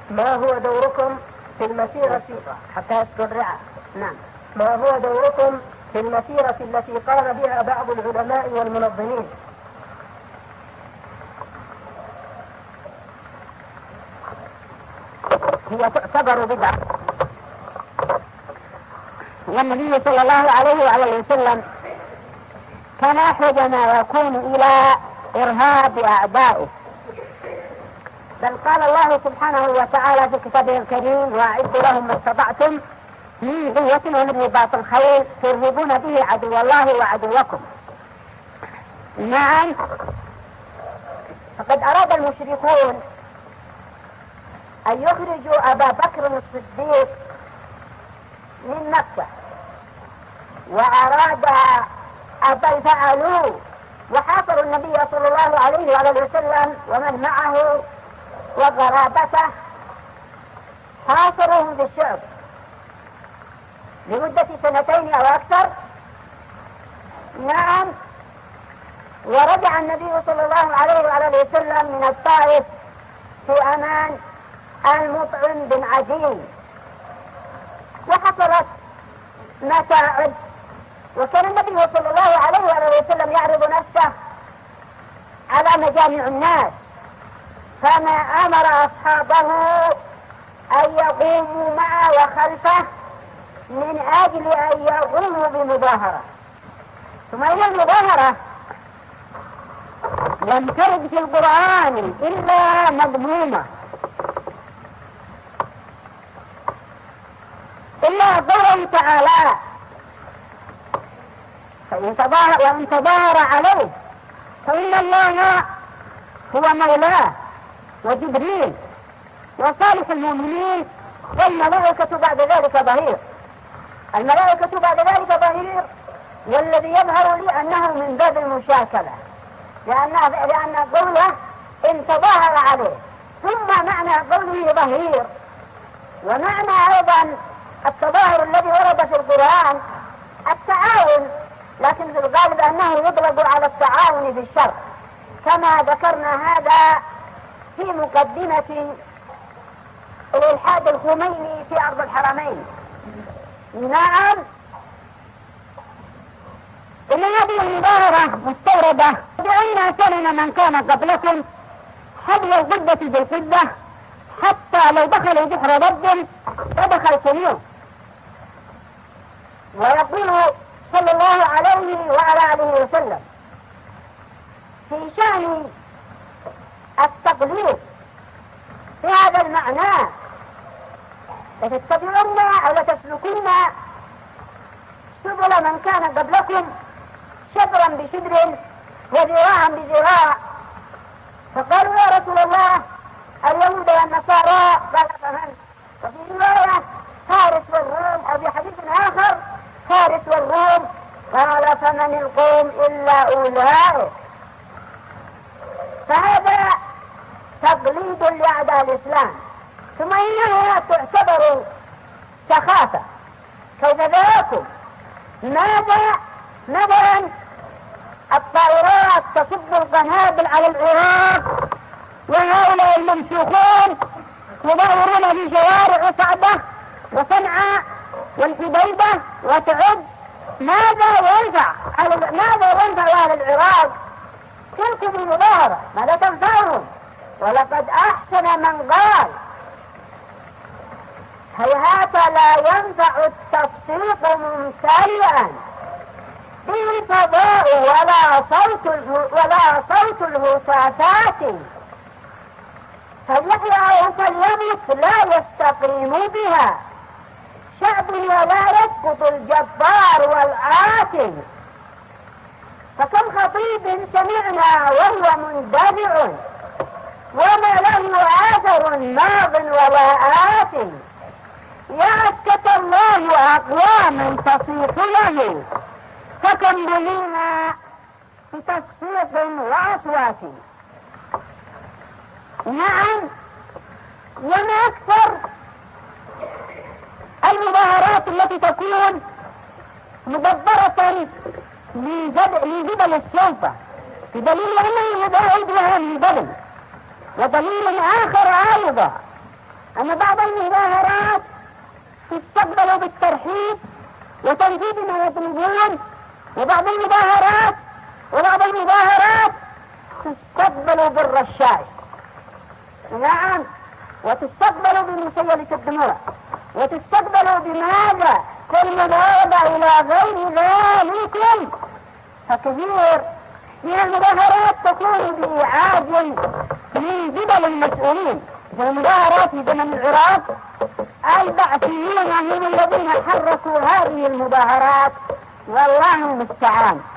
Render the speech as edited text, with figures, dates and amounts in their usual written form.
ما هو دوركم في المسيرة حتى يسترع؟ نعم. ما هو دوركم في المسيرة التي قام بها بعض العلماء والمنظمين؟ هي تعتبر بدعة، والنبي صلى الله عليه وعلى وسلم كان أحوج ما يكون إلى إرهاب أعدائه، بل قال الله سبحانه وتعالى في كتابه الكريم: وأعدوا لهم ما استطعتم من قوة ومن رباط الخيل ترهبون به عدو الله وعدوكم. نعم، فقد أراد المشركون أن يخرجوا أبا بكر الصديق من مكة، وأراد أن فعلوا وحاصروا النبي صلى الله عليه وعلى وسلم ومن معه وقرابته، حاصروهم في الشعب لمدة 2 أو أكثر. نعم، ورجع النبي صلى الله عليه وعلى وسلم من الطائف في أمان المطعم بن عدي، وحصلت متاعب، وكان النبي صلى الله عليه وعلى وسلم يعرض نفسه على مجامع الناس، فما أمر أصحابه أن يقوموا معه وخلفه من أجل أن يقوموا بمظاهرة. ثم إن المظاهرة لم ترد في القرآن إلا مضمومة، إلا قوله تعالى: وإن تظاهر عليه فإن الله هو مولاه وجبريل وصالح المؤمنين والملائكة بعد ذلك ظهير. الملائكة بعد ذلك ظهير، والذي يظهر لي أنه من باب المشاكلة، لأن قوله إن تظاهر عليه، ثم معنى قوله ظهير، ومعنى أيضا التظاهر الذي ورد في القرآن التعاون، لكن في الغالب أنه يطلق على التعاون في الشر، كما ذكرنا هذا في مقدمة الإلحاد الخميني في أرض الحرمين. نعم، إن هذه المظاهرة مستوردة، بأن سنن من كان قبلكم حبل القدة بالقدة، حتى لو دخلوا بحر ضد فدخلتموه. ويقول صلى الله عليه وعلى آله وسلم في شأن التقليد في هذا المعنى: لتتبعون أو لتسلكون سبل من كان قبلكم شبرا بشبر وذراعا بذراع. فقالوا: يا رسول الله، اليهود والنصارى؟ قال: فمن؟ وفي رواية: فارس والروم، أو في حديث آخر: فارس والروم. قال: فمن القوم إلا أولئك. فهذا تقليد لأعداء الإسلام، ثم إنها تعتبر سخافة. كيف ذاكم؟ ماذا مثلا الطائرات تصب القنابل على العراق، وهؤلاء الممسوخون يظاهرون في شوارع صعبة وصنعاء والحديدة وتعد. ماذا ينفع أهل العراق؟ تلك المظاهرة ماذا تنفعهم؟ ولقد أحسن من قال: هيهات لا ينفع التصفيق ممتلئا به الفضاء ولا صوت الهتافات، فليحيى أو فليمت لا يستقيم بها شعب ولا يسقط الجبار والعاتل. فكم خطيب سمعنا وهو مندفع وما له آثر ماض ولا آت، يأكد الله أقواما تصيح له فكم بلينا بتصفيق وأصوات. نعم، وما أكثر المظاهرات التي تكون مدبرة من قبل السلطة، بدليل أنه يبعدها من قبل، ودليل آخر أيضا أن بعض المظاهرات تستقبل بالترحيب وتنفيذ ما يطلبون، وبعض المظاهرات تستقبل بالرشاش، نعم، وتستقبل بمسيلة الدموع، وتستقبل بماذا؟ كالمنابع إلى غير ذلك. فكثير من المظاهرات تكون بإعاج من قبل المسؤولين. المظاهرات في زمن العراق البعثيون هم الذين حركوا هذه المظاهرات، والله المستعان.